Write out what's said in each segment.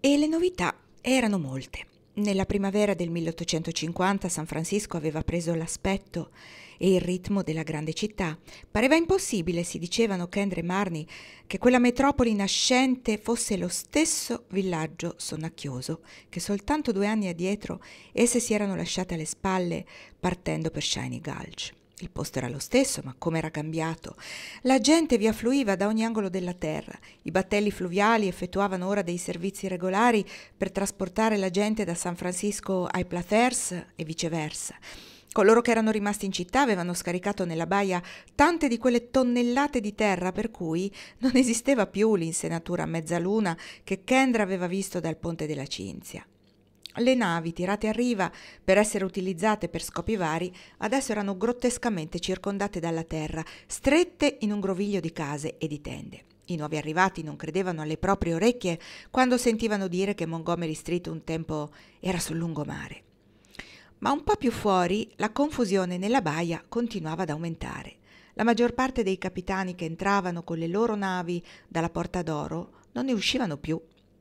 E le novità erano molte. Nella primavera del 1850 San Francisco aveva preso l'aspetto e il ritmo della grande città. Pareva impossibile, si dicevano Kendra e Marnie, che quella metropoli nascente fosse lo stesso villaggio sonnacchioso che soltanto 2 anni addietro esse si erano lasciate alle spalle partendo per Shiny Gulch. Il posto era lo stesso, ma come era cambiato. La gente vi affluiva da ogni angolo della terra. I battelli fluviali effettuavano ora dei servizi regolari per trasportare la gente da San Francisco ai Plathers e viceversa. Coloro che erano rimasti in città avevano scaricato nella baia tante di quelle tonnellate di terra per cui non esisteva più l'insenatura a mezzaluna che Kendra aveva visto dal ponte della Cinzia. Le navi tirate a riva per essere utilizzate per scopi vari adesso erano grottescamente circondate dalla terra, strette in un groviglio di case e di tende. I nuovi arrivati non credevano alle proprie orecchie quando sentivano dire che Montgomery Street un tempo era sul lungomare. Ma un po' più fuori la confusione nella baia continuava ad aumentare. La maggior parte dei capitani che entravano con le loro navi dalla Porta d'Oro non ne uscivano più.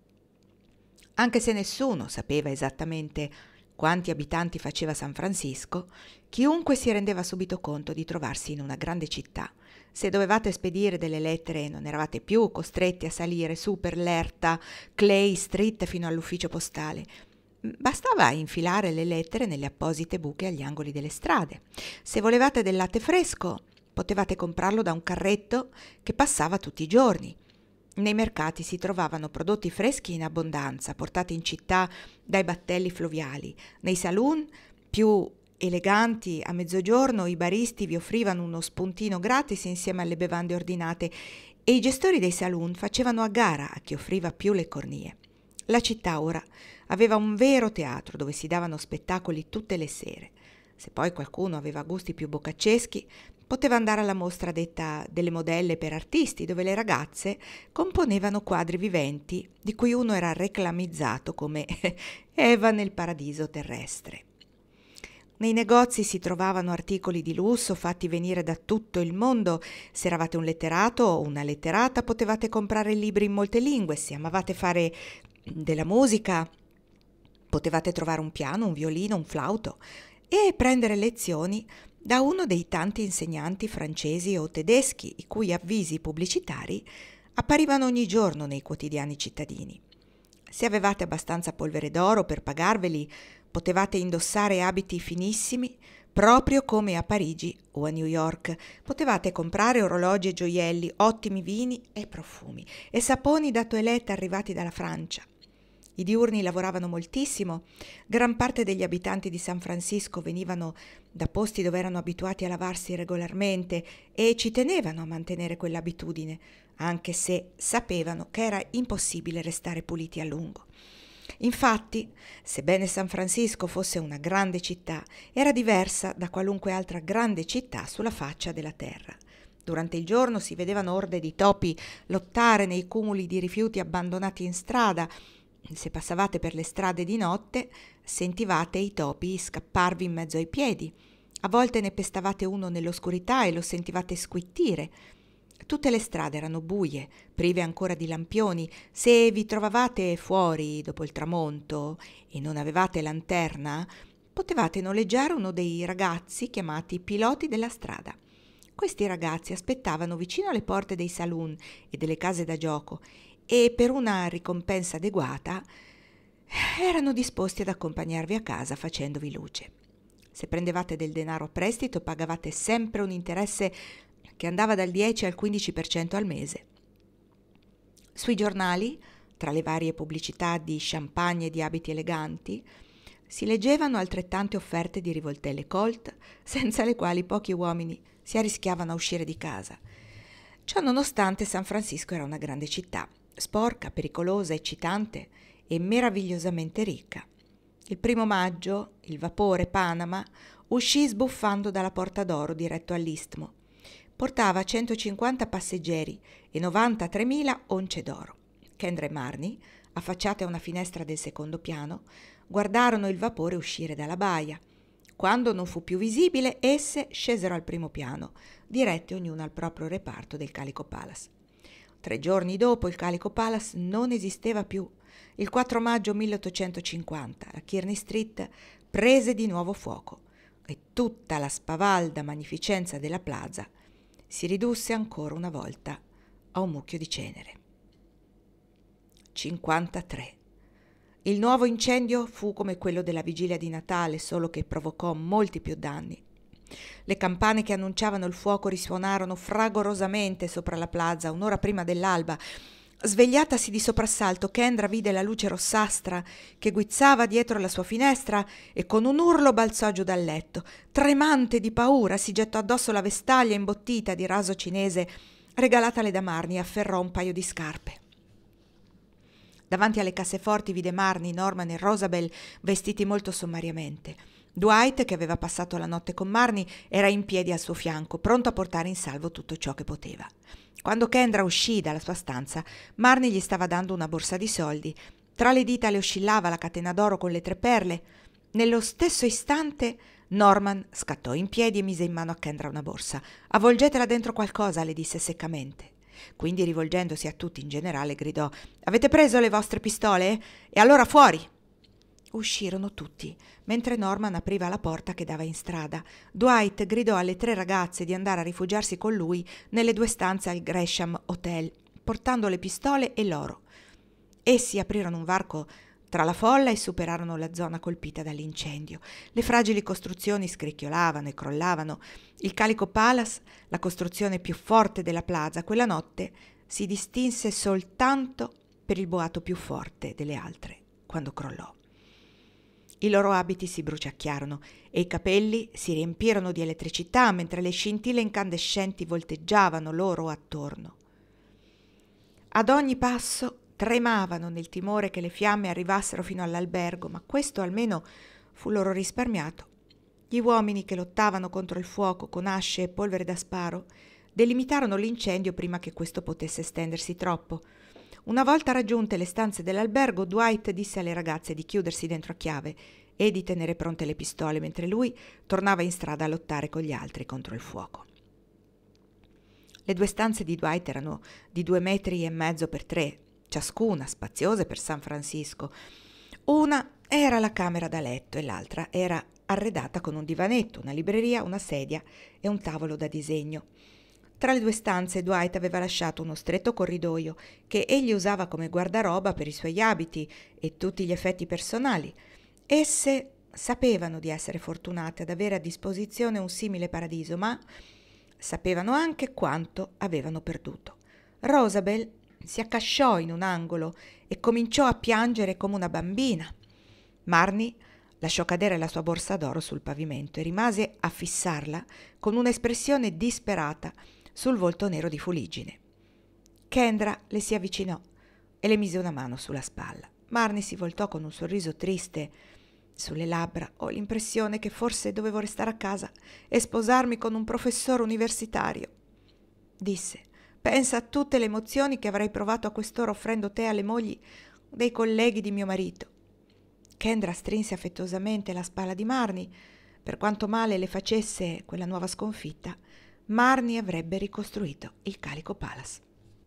Anche se nessuno sapeva esattamente quanti abitanti faceva San Francisco, chiunque si rendeva subito conto di trovarsi in una grande città. Se dovevate spedire delle lettere non eravate più costretti a salire su per l'erta Clay Street fino all'ufficio postale. Bastava infilare le lettere nelle apposite buche agli angoli delle strade. Se volevate del latte fresco, potevate comprarlo da un carretto che passava tutti i giorni. Nei mercati si trovavano prodotti freschi in abbondanza, portati in città dai battelli fluviali. Nei saloon più eleganti a mezzogiorno i baristi vi offrivano uno spuntino gratis insieme alle bevande ordinate e i gestori dei saloon facevano a gara a chi offriva più le cornie. La città ora aveva un vero teatro dove si davano spettacoli tutte le sere. Se poi qualcuno aveva gusti più boccacceschi, poteva andare alla mostra detta delle modelle per artisti, dove le ragazze componevano quadri viventi di cui uno era reclamizzato come Eva nel paradiso terrestre. Nei negozi si trovavano articoli di lusso fatti venire da tutto il mondo. Se eravate un letterato o una letterata potevate comprare libri in molte lingue. Se amavate fare della musica potevate trovare un piano, un violino, un flauto e prendere lezioni da uno dei tanti insegnanti francesi o tedeschi i cui avvisi pubblicitari apparivano ogni giorno nei quotidiani cittadini. Se avevate abbastanza polvere d'oro per pagarveli, potevate indossare abiti finissimi proprio come a Parigi o a New York. Potevate comprare orologi e gioielli, ottimi vini e profumi e saponi da toilette arrivati dalla Francia. I diurni lavoravano moltissimo, gran parte degli abitanti di San Francisco venivano da posti dove erano abituati a lavarsi regolarmente e ci tenevano a mantenere quell'abitudine, anche se sapevano che era impossibile restare puliti a lungo. Infatti, sebbene San Francisco fosse una grande città, era diversa da qualunque altra grande città sulla faccia della terra. Durante il giorno si vedevano orde di topi lottare nei cumuli di rifiuti abbandonati in strada. Se passavate per le strade di notte, sentivate i topi scapparvi in mezzo ai piedi. A volte ne pestavate uno nell'oscurità e lo sentivate squittire. Tutte le strade erano buie, prive ancora di lampioni. Se vi trovavate fuori dopo il tramonto e non avevate lanterna, potevate noleggiare uno dei ragazzi chiamati piloti della strada. Questi ragazzi aspettavano vicino alle porte dei saloon e delle case da gioco e per una ricompensa adeguata erano disposti ad accompagnarvi a casa facendovi luce. Se prendevate del denaro a prestito pagavate sempre un interesse che andava dal 10 al 15% al mese. Sui giornali, tra le varie pubblicità di champagne e di abiti eleganti, si leggevano altrettante offerte di rivoltelle Colt, senza le quali pochi uomini si arrischiavano a uscire di casa. Ciò nonostante San Francisco era una grande città, sporca, pericolosa, eccitante e meravigliosamente ricca. Il 1° maggio il vapore Panama uscì sbuffando dalla Porta d'Oro diretto all'Istmo. Portava 150 passeggeri e 93.000 once d'oro. Kendra e Marnie, affacciate a una finestra del secondo piano, guardarono il vapore uscire dalla baia. Quando non fu più visibile, esse scesero al primo piano, dirette ognuna al proprio reparto del Calico Palace. 3 giorni dopo il Calico Palace non esisteva più. Il 4 maggio 1850 la Kearny Street prese di nuovo fuoco e tutta la spavalda magnificenza della plaza si ridusse ancora una volta a un mucchio di cenere. 53. Il nuovo incendio fu come quello della vigilia di Natale, solo che provocò molti più danni. Le campane che annunciavano il fuoco risuonarono fragorosamente sopra la plaza un'ora prima dell'alba. Svegliatasi di soprassalto, Kendra vide la luce rossastra che guizzava dietro la sua finestra e con un urlo balzò giù dal letto. Tremante di paura, si gettò addosso la vestaglia imbottita di raso cinese regalatale da Marnie e afferrò un paio di scarpe. Davanti alle casseforti vide Marnie, Norman e Rosabel vestiti molto sommariamente. Dwight, che aveva passato la notte con Marnie, era in piedi al suo fianco, pronto a portare in salvo tutto ciò che poteva. Quando Kendra uscì dalla sua stanza, Marnie gli stava dando una borsa di soldi. Tra le dita le oscillava la catena d'oro con le 3 perle. Nello stesso istante Norman scattò in piedi e mise in mano a Kendra una borsa. «Avvolgetela dentro qualcosa», le disse seccamente. Quindi, rivolgendosi a tutti in generale, gridò: «Avete preso le vostre pistole? E allora fuori!» Uscirono tutti, mentre Norman apriva la porta che dava in strada. Dwight gridò alle 3 ragazze di andare a rifugiarsi con lui nelle 2 stanze al Gresham Hotel, portando le pistole e l'oro. Essi aprirono un varco tra la folla e superarono la zona colpita dall'incendio. Le fragili costruzioni scricchiolavano e crollavano. Il Calico Palace, la costruzione più forte della plaza, quella notte si distinse soltanto per il boato più forte delle altre, quando crollò. I loro abiti si bruciacchiarono e i capelli si riempirono di elettricità mentre le scintille incandescenti volteggiavano loro attorno. Ad ogni passo tremavano nel timore che le fiamme arrivassero fino all'albergo, ma questo almeno fu loro risparmiato. Gli uomini che lottavano contro il fuoco con asce e polvere da sparo delimitarono l'incendio prima che questo potesse estendersi troppo. Una volta raggiunte le stanze dell'albergo, Dwight disse alle ragazze di chiudersi dentro a chiave e di tenere pronte le pistole, mentre lui tornava in strada a lottare con gli altri contro il fuoco. Le 2 stanze di Dwight erano di 2,5 metri per 3, ciascuna spaziose per San Francisco. Una era la camera da letto e l'altra era arredata con un divanetto, una libreria, una sedia e un tavolo da disegno. Tra le 2 stanze Dwight aveva lasciato uno stretto corridoio che egli usava come guardaroba per i suoi abiti e tutti gli effetti personali. Esse sapevano di essere fortunate ad avere a disposizione un simile paradiso, ma sapevano anche quanto avevano perduto. Rosabel si accasciò in un angolo e cominciò a piangere come una bambina. Marnie lasciò cadere la sua borsa d'oro sul pavimento e rimase a fissarla con un'espressione disperata sul volto nero di fuliggine. Kendra le si avvicinò e le mise una mano sulla spalla. Marnie si voltò con un sorriso triste sulle labbra. «Ho l'impressione che forse dovevo restare a casa e sposarmi con un professore universitario», disse. «Pensa a tutte le emozioni che avrei provato a quest'ora offrendo tè alle mogli dei colleghi di mio marito». Kendra strinse affettuosamente la spalla di Marnie. Per quanto male le facesse quella nuova sconfitta, Marnie avrebbe ricostruito il Calico Palace.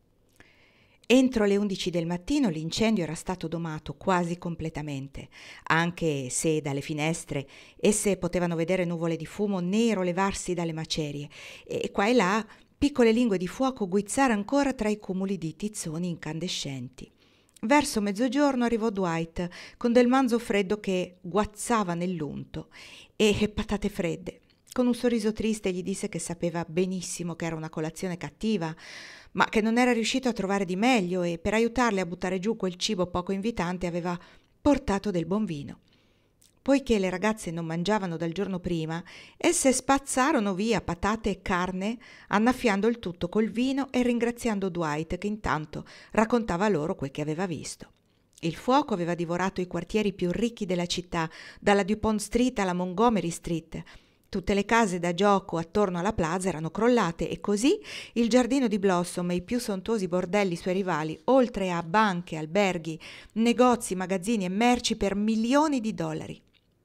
Entro le 11 del mattino l'incendio era stato domato quasi completamente, anche se dalle finestre esse potevano vedere nuvole di fumo nero levarsi dalle macerie e qua e là piccole lingue di fuoco guizzare ancora tra i cumuli di tizzoni incandescenti. Verso mezzogiorno arrivò Dwight con del manzo freddo che guazzava nell'unto e patate fredde. Con un sorriso triste gli disse che sapeva benissimo che era una colazione cattiva, ma che non era riuscito a trovare di meglio e per aiutarle a buttare giù quel cibo poco invitante aveva portato del buon vino. Poiché le ragazze non mangiavano dal giorno prima, esse spazzarono via patate e carne, annaffiando il tutto col vino e ringraziando Dwight che intanto raccontava loro quel che aveva visto. Il fuoco aveva divorato i quartieri più ricchi della città, dalla Dupont Street alla Montgomery Street. Tutte le case da gioco attorno alla plaza erano crollate e così il giardino di Blossom e i più sontuosi bordelli suoi rivali, oltre a banche, alberghi, negozi, magazzini e merci per milioni di dollari.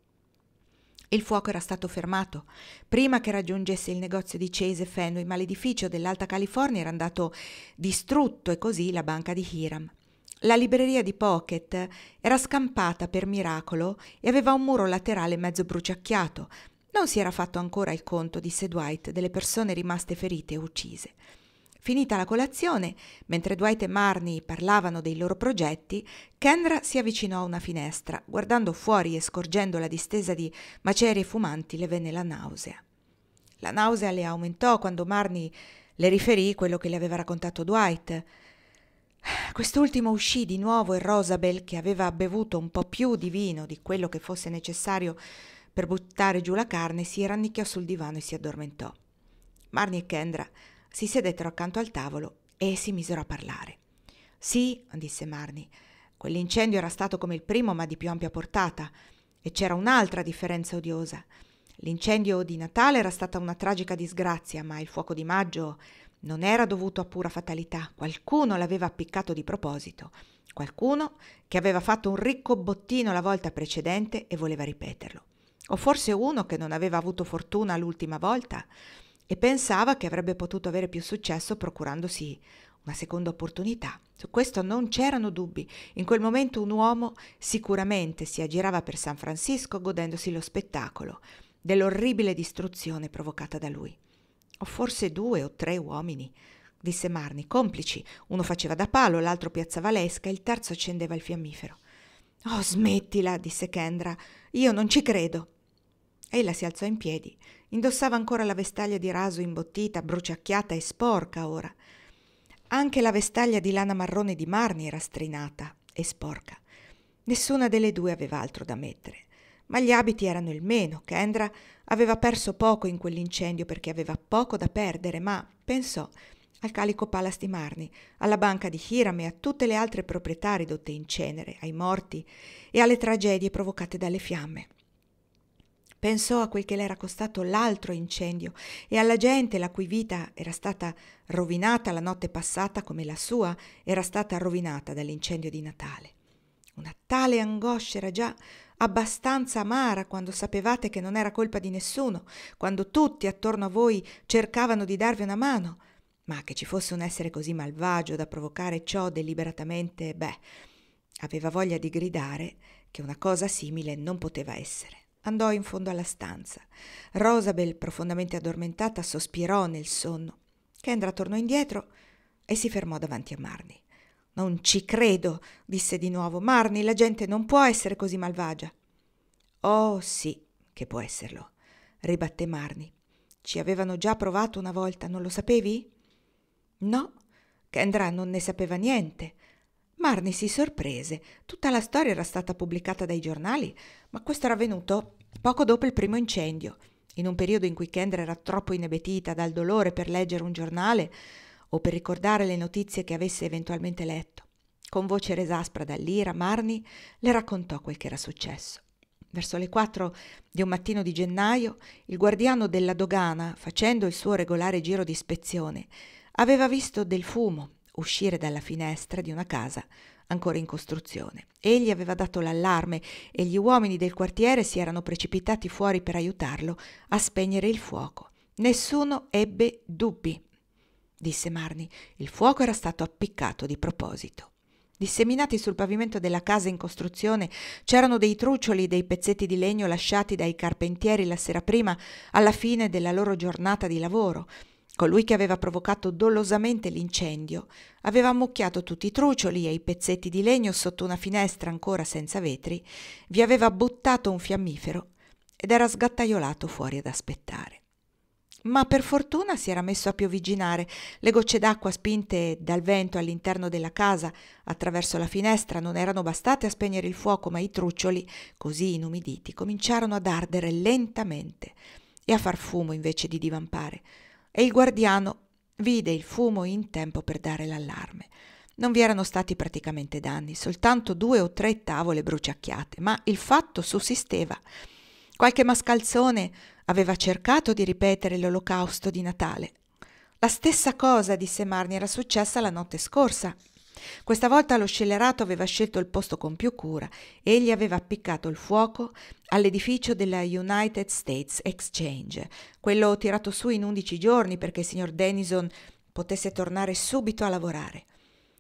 Il fuoco era stato fermato prima che raggiungesse il negozio di Chase e Fenway, ma l'edificio dell'Alta California era andato distrutto e così la banca di Hiram. La libreria di Pocket era scampata per miracolo e aveva un muro laterale mezzo bruciacchiato. Non si era fatto ancora il conto, disse Dwight, delle persone rimaste ferite o uccise. Finita la colazione, mentre Dwight e Marnie parlavano dei loro progetti, Kendra si avvicinò a una finestra. Guardando fuori e scorgendo la distesa di macerie fumanti le venne la nausea. La nausea le aumentò quando Marnie le riferì quello che le aveva raccontato Dwight. Quest'ultimo uscì di nuovo e Rosabel, che aveva bevuto un po' più di vino di quello che fosse necessario per buttare giù la carne, si rannicchiò sul divano e si addormentò. Marnie e Kendra si sedettero accanto al tavolo e si misero a parlare. «Sì», disse Marnie, «quell'incendio era stato come il primo, ma di più ampia portata. E c'era un'altra differenza odiosa. L'incendio di Natale era stata una tragica disgrazia, ma il fuoco di maggio non era dovuto a pura fatalità. Qualcuno l'aveva appiccato di proposito, qualcuno che aveva fatto un ricco bottino la volta precedente e voleva ripeterlo. O forse uno che non aveva avuto fortuna l'ultima volta e pensava che avrebbe potuto avere più successo procurandosi una seconda opportunità. Su questo non c'erano dubbi. In quel momento un uomo sicuramente si aggirava per San Francisco godendosi lo spettacolo dell'orribile distruzione provocata da lui. O forse 2 o 3 uomini, disse Marnie, complici. Uno faceva da palo, l'altro piazzava l'esca, il terzo accendeva il fiammifero. «Oh, smettila», disse Kendra, «io non ci credo». Ella si alzò in piedi. Indossava ancora la vestaglia di raso imbottita, bruciacchiata e sporca ora. Anche la vestaglia di lana marrone di Marnie era strinata e sporca. Nessuna delle due aveva altro da mettere. Ma gli abiti erano il meno. Kendra aveva perso poco in quell'incendio perché aveva poco da perdere, ma pensò al Calico Palace di Marnie, alla banca di Hiram e a tutte le altre proprietà ridotte in cenere, ai morti e alle tragedie provocate dalle fiamme. Pensò a quel che le era costato l'altro incendio e alla gente la cui vita era stata rovinata la notte passata come la sua era stata rovinata dall'incendio di Natale. Una tale angoscia era già abbastanza amara quando sapevate che non era colpa di nessuno, quando tutti attorno a voi cercavano di darvi una mano, ma che ci fosse un essere così malvagio da provocare ciò deliberatamente, aveva voglia di gridare che una cosa simile non poteva essere. Andò in fondo alla stanza. Rosabel, profondamente addormentata, sospirò nel sonno. Kendra tornò indietro e si fermò davanti a Marnie. «Non ci credo», disse di nuovo. «Marnie, la gente non può essere così malvagia». «Oh sì che può esserlo», ribatté Marnie. «Ci avevano già provato una volta, non lo sapevi?» «No», Kendra non ne sapeva niente. Marnie si sorprese. Tutta la storia era stata pubblicata dai giornali, ma questo era avvenuto poco dopo il primo incendio, in un periodo in cui Kendra era troppo inebetita dal dolore per leggere un giornale o per ricordare le notizie che avesse eventualmente letto. Con voce resaspra dall'ira, Marnie le raccontò quel che era successo. Verso le 4 di un mattino di gennaio, il guardiano della dogana, facendo il suo regolare giro di ispezione, aveva visto del fumo uscire dalla finestra di una casa ancora in costruzione. Egli aveva dato l'allarme e gli uomini del quartiere si erano precipitati fuori per aiutarlo a spegnere il fuoco. Nessuno ebbe dubbi, disse Marnie. Il fuoco era stato appiccato di proposito. Disseminati sul pavimento della casa in costruzione c'erano dei trucioli, dei pezzetti di legno lasciati dai carpentieri la sera prima, alla fine della loro giornata di lavoro. Colui che aveva provocato dolosamente l'incendio aveva ammucchiato tutti i trucioli e i pezzetti di legno sotto una finestra ancora senza vetri, vi aveva buttato un fiammifero ed era sgattaiolato fuori ad aspettare. Ma per fortuna si era messo a piovigginare. Le gocce d'acqua spinte dal vento all'interno della casa attraverso la finestra non erano bastate a spegnere il fuoco, ma i trucioli, così inumiditi, cominciarono ad ardere lentamente e a far fumo invece di divampare. E il guardiano vide il fumo in tempo per dare l'allarme. Non vi erano stati praticamente danni, soltanto 2 o 3 tavole bruciacchiate, ma il fatto sussisteva. Qualche mascalzone aveva cercato di ripetere l'olocausto di Natale. La stessa cosa, disse Marnie, era successa la notte scorsa. Questa volta lo scellerato aveva scelto il posto con più cura. Egli aveva appiccato il fuoco all'edificio della United States Exchange, quello tirato su in 11 giorni perché il signor Dennison potesse tornare subito a lavorare.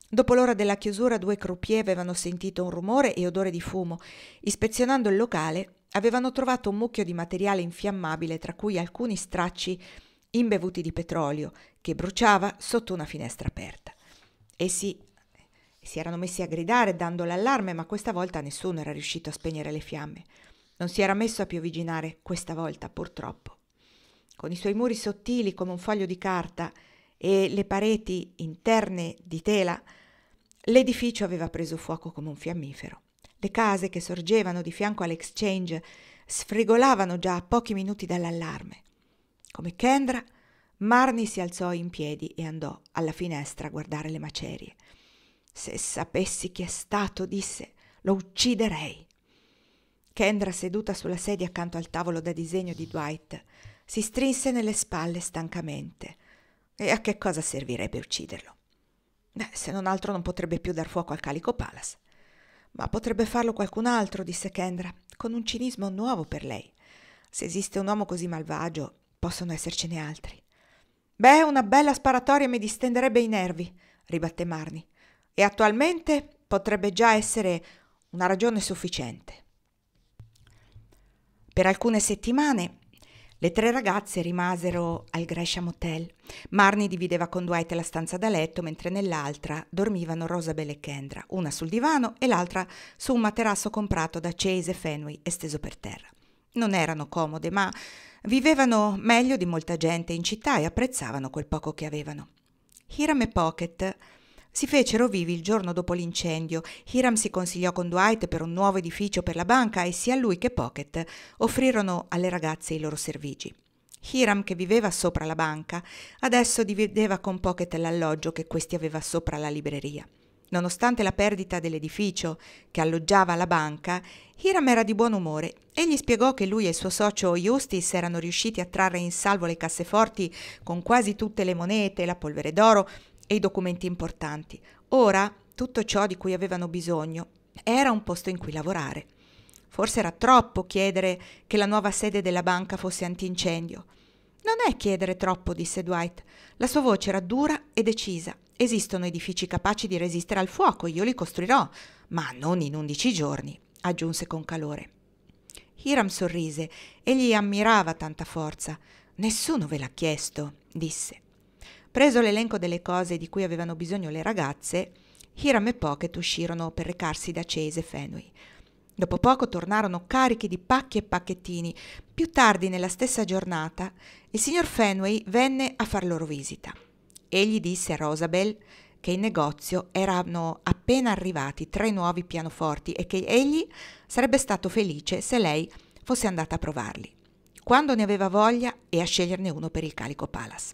Dopo l'ora della chiusura, 2 croupier avevano sentito un rumore e odore di fumo. Ispezionando il locale, avevano trovato un mucchio di materiale infiammabile, tra cui alcuni stracci imbevuti di petrolio, che bruciava sotto una finestra aperta. Essi si erano messi a gridare dando l'allarme, ma questa volta nessuno era riuscito a spegnere le fiamme. Non si era messo a piovigginare questa volta, purtroppo. Con i suoi muri sottili come un foglio di carta e le pareti interne di tela, l'edificio aveva preso fuoco come un fiammifero. Le case che sorgevano di fianco all'Exchange sfrigolavano già a pochi minuti dall'allarme. Come Kendra, Marnie si alzò in piedi e andò alla finestra a guardare le macerie. «Se sapessi chi è stato», disse, «lo ucciderei». Kendra, seduta sulla sedia accanto al tavolo da disegno di Dwight, si strinse nelle spalle stancamente. E a che cosa servirebbe ucciderlo? Se non altro non potrebbe più dar fuoco al Calico Palace. Ma potrebbe farlo qualcun altro, disse Kendra, con un cinismo nuovo per lei. Se esiste un uomo così malvagio, possono essercene altri. Una bella sparatoria mi distenderebbe i nervi, ribatté Marnie, e attualmente potrebbe già essere una ragione sufficiente. Per alcune settimane le 3 ragazze rimasero al Gresham Hotel. Marnie divideva con Dwight la stanza da letto, mentre nell'altra dormivano Rosabel e Kendra, una sul divano e l'altra su un materasso comprato da Chase e Fenway e steso per terra. Non erano comode, ma vivevano meglio di molta gente in città e apprezzavano quel poco che avevano. Hiram e Pocket si fecero vivi il giorno dopo l'incendio. Hiram si consigliò con Dwight per un nuovo edificio per la banca e sia lui che Pocket offrirono alle ragazze i loro servigi. Hiram, che viveva sopra la banca, adesso divideva con Pocket l'alloggio che questi aveva sopra la libreria. Nonostante la perdita dell'edificio che alloggiava la banca, Hiram era di buon umore e gli spiegò che lui e il suo socio Eustace erano riusciti a trarre in salvo le casseforti con quasi tutte le monete, la polvere d'oro e i documenti importanti. Ora tutto ciò di cui avevano bisogno era un posto in cui lavorare. Forse era troppo chiedere che la nuova sede della banca fosse antincendio. Non è chiedere troppo, disse Dwight. La sua voce era dura e decisa. Esistono edifici capaci di resistere al fuoco, io li costruirò, ma non in 11 giorni, aggiunse con calore. Hiram sorrise. Egli ammirava tanta forza. Nessuno ve l'ha chiesto, disse. Preso l'elenco delle cose di cui avevano bisogno le ragazze, Hiram e Pocket uscirono per recarsi da Chase e Fenway. Dopo poco tornarono carichi di pacchi e pacchettini. Più tardi nella stessa giornata il signor Fenway venne a far loro visita. Egli disse a Rosabel che in negozio erano appena arrivati 3 nuovi pianoforti e che egli sarebbe stato felice se lei fosse andata a provarli, quando ne aveva voglia, e a sceglierne uno per il Calico Palace.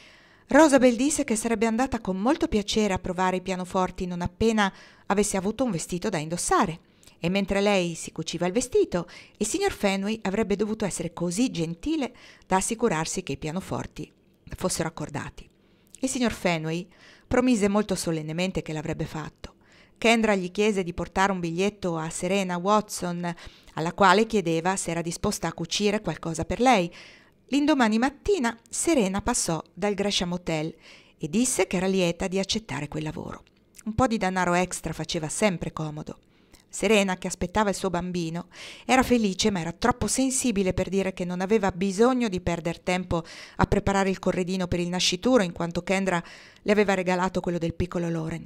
Rosabel disse che sarebbe andata con molto piacere a provare i pianoforti non appena avesse avuto un vestito da indossare, e mentre lei si cuciva il vestito, il signor Fenway avrebbe dovuto essere così gentile da assicurarsi che i pianoforti fossero accordati. Il signor Fenway promise molto solennemente che l'avrebbe fatto. Kendra gli chiese di portare un biglietto a Serena Watson, alla quale chiedeva se era disposta a cucire qualcosa per lei. L'indomani mattina Serena passò dal Gresham Hotel e disse che era lieta di accettare quel lavoro. Un po' di denaro extra faceva sempre comodo. Serena, che aspettava il suo bambino, era felice ma era troppo sensibile per dire che non aveva bisogno di perder tempo a preparare il corredino per il nascituro, in quanto Kendra le aveva regalato quello del piccolo Lauren.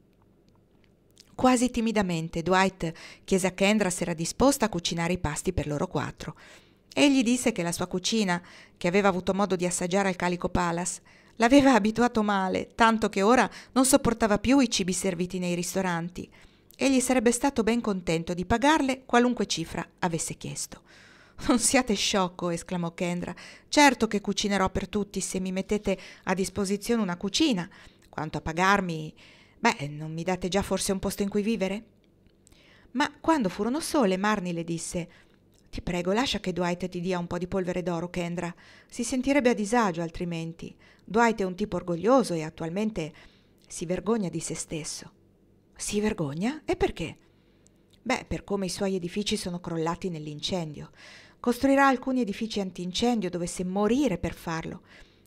Quasi timidamente Dwight chiese a Kendra se era disposta a cucinare i pasti per loro 4. Egli disse che la sua cucina, che aveva avuto modo di assaggiare al Calico Palace, l'aveva abituato male, tanto che ora non sopportava più i cibi serviti nei ristoranti. Egli sarebbe stato ben contento di pagarle qualunque cifra avesse chiesto. «Non siate sciocco», esclamò Kendra. «Certo che cucinerò per tutti se mi mettete a disposizione una cucina. Quanto a pagarmi, non mi date già forse un posto in cui vivere?» Ma quando furono sole, Marnie le disse: «Ti prego, lascia che Dwight ti dia un po' di polvere d'oro, Kendra. Si sentirebbe a disagio altrimenti. Dwight è un tipo orgoglioso e attualmente si vergogna di se stesso». «Si vergogna? E perché?» Per come i suoi edifici sono crollati nell'incendio. Costruirà alcuni edifici antincendio, dovesse morire per farlo.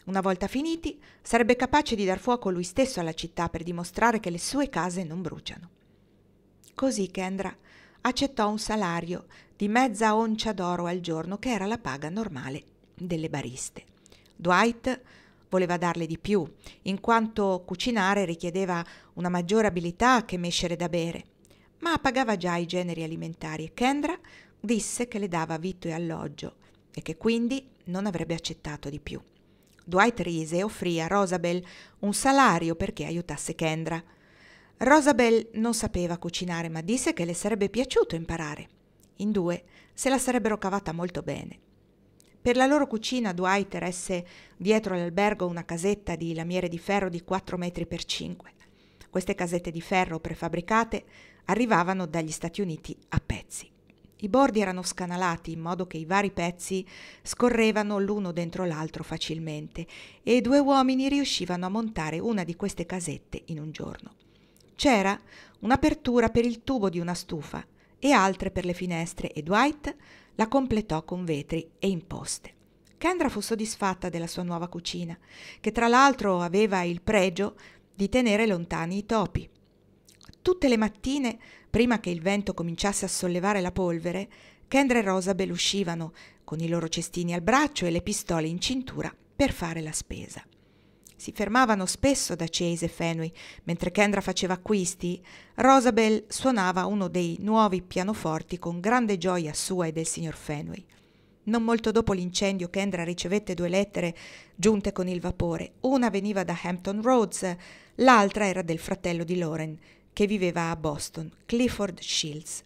Una volta finiti, sarebbe capace di dar fuoco lui stesso alla città per dimostrare che le sue case non bruciano. Così Kendra accettò un salario di mezza oncia d'oro al giorno, che era la paga normale delle bariste. Dwight voleva darle di più, in quanto cucinare richiedeva una maggiore abilità che mescere da bere, ma pagava già i generi alimentari e Kendra disse che le dava vitto e alloggio e che quindi non avrebbe accettato di più. Dwight rise e offrì a Rosabel un salario perché aiutasse Kendra. Rosabel non sapeva cucinare, ma disse che le sarebbe piaciuto imparare. In due se la sarebbero cavata molto bene. Per la loro cucina Dwight eresse dietro all'albergo una casetta di lamiere di ferro di 4 metri per 5. Queste casette di ferro prefabbricate arrivavano dagli Stati Uniti a pezzi. I bordi erano scanalati in modo che i vari pezzi scorrevano l'uno dentro l'altro facilmente e 2 uomini riuscivano a montare una di queste casette in un giorno. C'era un'apertura per il tubo di una stufa e altre per le finestre e Dwight la completò con vetri e imposte. Kendra fu soddisfatta della sua nuova cucina, che tra l'altro aveva il pregio di tenere lontani i topi. Tutte le mattine, prima che il vento cominciasse a sollevare la polvere, Kendra e Rosabel uscivano con i loro cestini al braccio e le pistole in cintura per fare la spesa. Si fermavano spesso da Chase e Fenway. Mentre Kendra faceva acquisti, Rosabel suonava uno dei nuovi pianoforti con grande gioia sua e del signor Fenway. Non molto dopo l'incendio Kendra ricevette 2 lettere giunte con il vapore. Una veniva da Hampton Roads, l'altra era del fratello di Lauren, che viveva a Boston, Clifford Shields.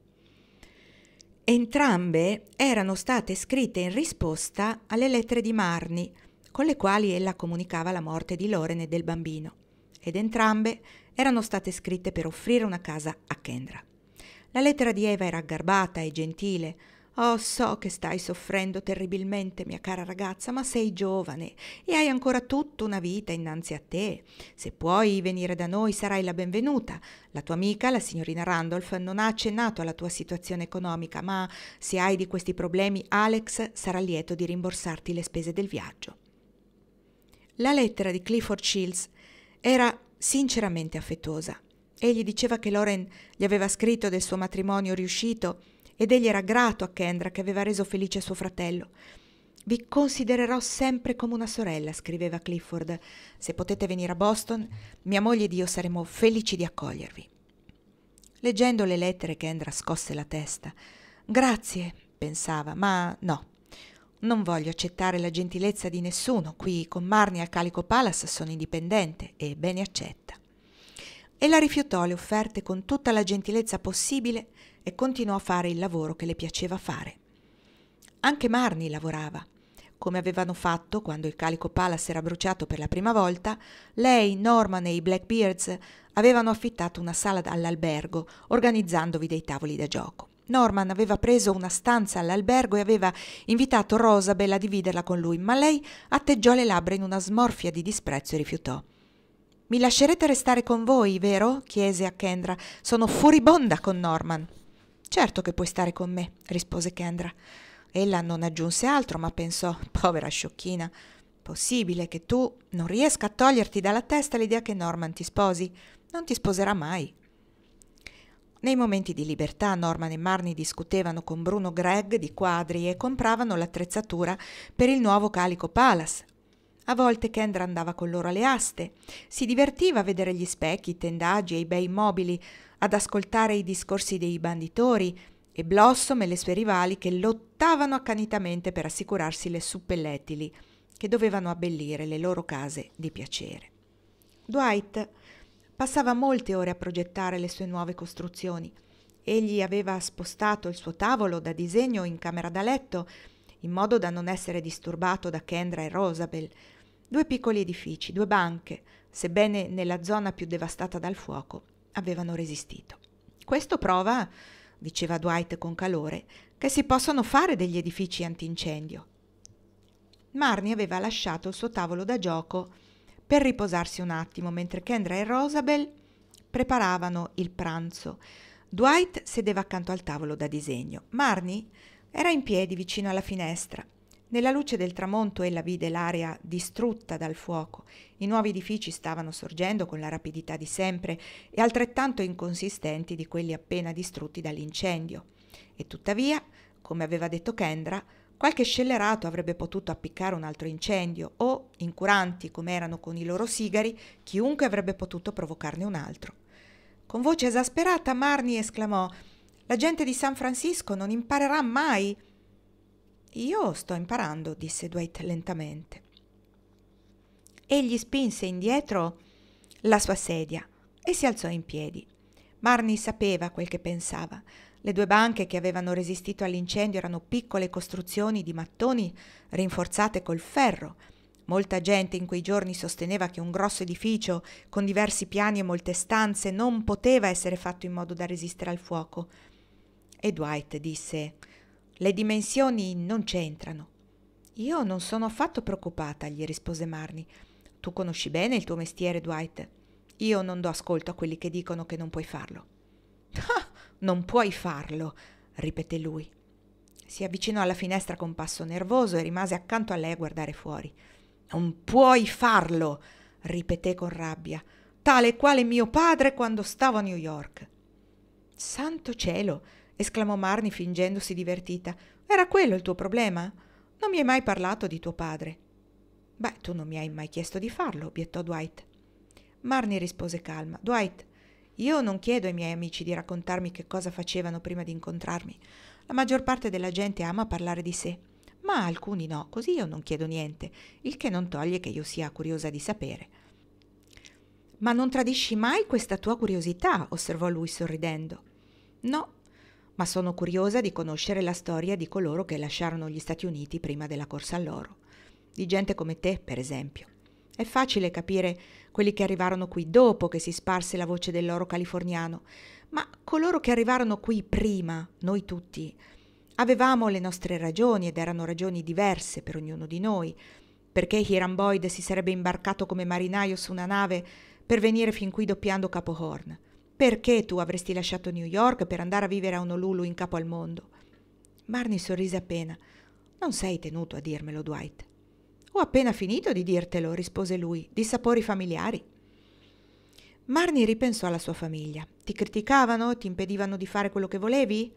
Entrambe erano state scritte in risposta alle lettere di Marnie, con le quali ella comunicava la morte di Lauren e del bambino, ed entrambe erano state scritte per offrire una casa a Kendra. La lettera di Eva era garbata e gentile. «Oh, so che stai soffrendo terribilmente, mia cara ragazza, ma sei giovane e hai ancora tutta una vita innanzi a te. Se puoi venire da noi sarai la benvenuta. La tua amica, la signorina Randolph, non ha accennato alla tua situazione economica, ma se hai di questi problemi, Alex sarà lieto di rimborsarti le spese del viaggio». La lettera di Clifford Shields era sinceramente affettuosa. Egli diceva che Lauren gli aveva scritto del suo matrimonio riuscito ed egli era grato a Kendra che aveva reso felice suo fratello. «Vi considererò sempre come una sorella», scriveva Clifford. «Se potete venire a Boston, mia moglie ed io saremo felici di accogliervi». Leggendo le lettere Kendra scosse la testa. «Grazie», pensava, «ma no. Non voglio accettare la gentilezza di nessuno. Qui con Marnie al Calico Palace sono indipendente e bene accetta». E la rifiutò le offerte con tutta la gentilezza possibile e continuò a fare il lavoro che le piaceva fare. Anche Marnie lavorava. Come avevano fatto quando il Calico Palace era bruciato per la prima volta, lei, Norman e i Blackbeards avevano affittato una sala all'albergo, organizzandovi dei tavoli da gioco. Norman aveva preso una stanza all'albergo e aveva invitato Rosabel a dividerla con lui, ma lei atteggiò le labbra in una smorfia di disprezzo e rifiutò. «Mi lascerete restare con voi, vero?» chiese a Kendra. «Sono furibonda con Norman». «Certo che puoi stare con me», rispose Kendra. Ella non aggiunse altro, ma pensò: «Povera sciocchina, possibile che tu non riesca a toglierti dalla testa l'idea che Norman ti sposi? Non ti sposerà mai». Nei momenti di libertà Norman e Marnie discutevano con Bruno Gregg di quadri e compravano l'attrezzatura per il nuovo Calico Palace. A volte Kendra andava con loro alle aste, si divertiva a vedere gli specchi, i tendaggi e i bei mobili, ad ascoltare i discorsi dei banditori e Blossom e le sue rivali che lottavano accanitamente per assicurarsi le suppellettili che dovevano abbellire le loro case di piacere. Dwight passava molte ore a progettare le sue nuove costruzioni. Egli aveva spostato il suo tavolo da disegno in camera da letto, in modo da non essere disturbato da Kendra e Rosabel. 2 piccoli edifici, 2 banche, sebbene nella zona più devastata dal fuoco, avevano resistito. «Questo prova», diceva Dwight con calore, «che si possono fare degli edifici antincendio». Marnie aveva lasciato il suo tavolo da gioco per riposarsi un attimo, mentre Kendra e Rosabel preparavano il pranzo. Dwight sedeva accanto al tavolo da disegno. Marnie era in piedi vicino alla finestra. Nella luce del tramonto ella vide l'area distrutta dal fuoco. I nuovi edifici stavano sorgendo con la rapidità di sempre e altrettanto inconsistenti di quelli appena distrutti dall'incendio. E tuttavia, come aveva detto Kendra, qualche scellerato avrebbe potuto appiccare un altro incendio o, incuranti come erano con i loro sigari, chiunque avrebbe potuto provocarne un altro. Con voce esasperata Marnie esclamò: «La gente di San Francisco non imparerà mai!» «Io sto imparando», disse Dwight lentamente. Egli spinse indietro la sua sedia e si alzò in piedi. Marnie sapeva quel che pensava. Le 2 banche che avevano resistito all'incendio erano piccole costruzioni di mattoni rinforzate col ferro. Molta gente in quei giorni sosteneva che un grosso edificio con diversi piani e molte stanze non poteva essere fatto in modo da resistere al fuoco. E Dwight disse: «Le dimensioni non c'entrano». «Io non sono affatto preoccupata», gli rispose Marnie. «Tu conosci bene il tuo mestiere, Dwight. Io non do ascolto a quelli che dicono che non puoi farlo». «Ah, non puoi farlo», ripeté lui. Si avvicinò alla finestra con passo nervoso e rimase accanto a lei a guardare fuori. «Non puoi farlo», ripeté con rabbia, «tale e quale mio padre quando stavo a New York». «Santo cielo!» esclamò Marnie fingendosi divertita. «Era quello il tuo problema? Non mi hai mai parlato di tuo padre». «Beh, tu non mi hai mai chiesto di farlo», obiettò Dwight. Marnie rispose calma: «Dwight, io non chiedo ai miei amici di raccontarmi che cosa facevano prima di incontrarmi. La maggior parte della gente ama parlare di sé, ma alcuni no, così io non chiedo niente, il che non toglie che io sia curiosa di sapere». «Ma non tradisci mai questa tua curiosità», osservò lui sorridendo. «No, ma sono curiosa di conoscere la storia di coloro che lasciarono gli Stati Uniti prima della corsa all'oro. Di gente come te, per esempio. È facile capire quelli che arrivarono qui dopo che si sparse la voce dell'oro californiano, ma coloro che arrivarono qui prima, noi tutti, avevamo le nostre ragioni ed erano ragioni diverse per ognuno di noi. Perché Hiram Boyd si sarebbe imbarcato come marinaio su una nave per venire fin qui doppiando Capo Horn? Perché tu avresti lasciato New York per andare a vivere a Honolulu in capo al mondo?» Marnie sorrise appena. «Non sei tenuto a dirmelo, Dwight». «Ho appena finito di dirtelo», rispose lui, «di sapori familiari». Marnie ripensò alla sua famiglia. «Ti criticavano? Ti impedivano di fare quello che volevi?»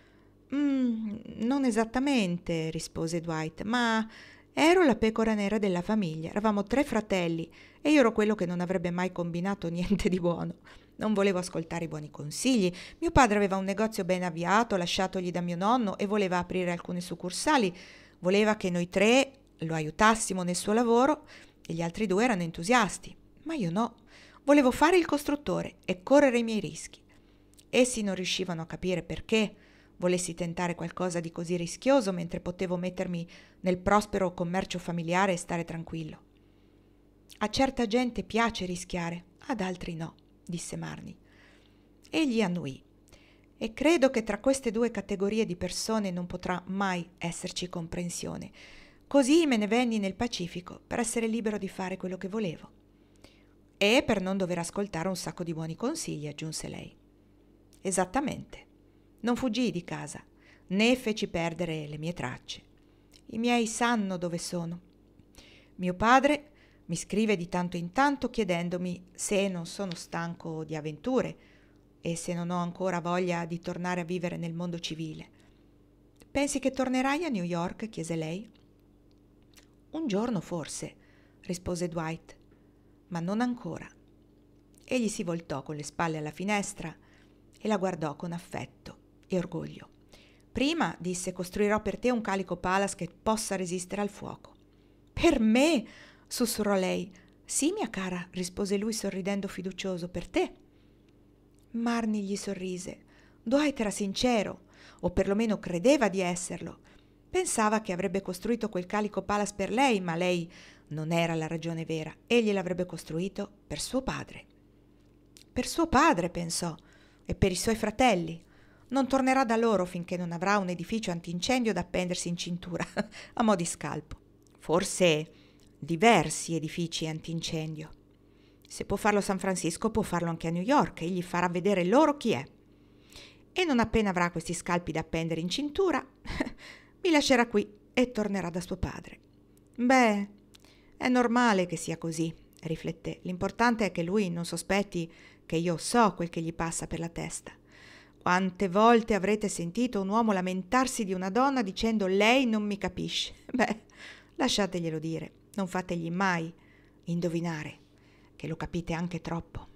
Non esattamente», rispose Dwight, «ma ero la pecora nera della famiglia. Eravamo 3 fratelli e io ero quello che non avrebbe mai combinato niente di buono. Non volevo ascoltare i buoni consigli. Mio padre aveva un negozio ben avviato, lasciatogli da mio nonno, e voleva aprire alcune succursali. Voleva che noi 3 lo aiutassimo nel suo lavoro e gli altri 2 erano entusiasti. Ma io no. Volevo fare il costruttore e correre i miei rischi. Essi non riuscivano a capire perché volessi tentare qualcosa di così rischioso mentre potevo mettermi nel prospero commercio familiare e stare tranquillo. A certa gente piace rischiare, ad altri no», disse Marnie. Egli annuì. «E credo che tra queste 2 categorie di persone non potrà mai esserci comprensione. Così me ne venni nel Pacifico per essere libero di fare quello che volevo. E per non dover ascoltare un sacco di buoni consigli», aggiunse lei. «Esattamente. Non fuggii di casa, né feci perdere le mie tracce. I miei sanno dove sono. Mio padre mi scrive di tanto in tanto chiedendomi se non sono stanco di avventure e se non ho ancora voglia di tornare a vivere nel mondo civile». «Pensi che tornerai a New York?» chiese lei. «Un giorno forse», rispose Dwight, «ma non ancora». Egli si voltò con le spalle alla finestra e la guardò con affetto e orgoglio. «Prima», disse, «costruirò per te un calico palace che possa resistere al fuoco». «Per me?» sussurrò lei. «Sì, mia cara», rispose lui sorridendo fiducioso, «per te». Marnie gli sorrise. Dwight era sincero, o perlomeno credeva di esserlo. Pensava che avrebbe costruito quel calico palace per lei, ma lei non era la ragione vera. Egli l'avrebbe costruito per suo padre. Per suo padre, pensò, e per i suoi fratelli. Non tornerà da loro finché non avrà un edificio antincendio da appendersi in cintura, a mo' di scalpo. Forse diversi edifici antincendio. Se può farlo a San Francisco, può farlo anche a New York, e gli farà vedere loro chi è. E non appena avrà questi scalpi da appendere in cintura, mi lascerà qui e tornerà da suo padre. Beh, è normale che sia così, rifletté. L'importante è che lui non sospetti che io so quel che gli passa per la testa. Quante volte avrete sentito un uomo lamentarsi di una donna dicendo lei non mi capisce? Beh, lasciateglielo dire, non fategli mai indovinare che lo capite anche troppo.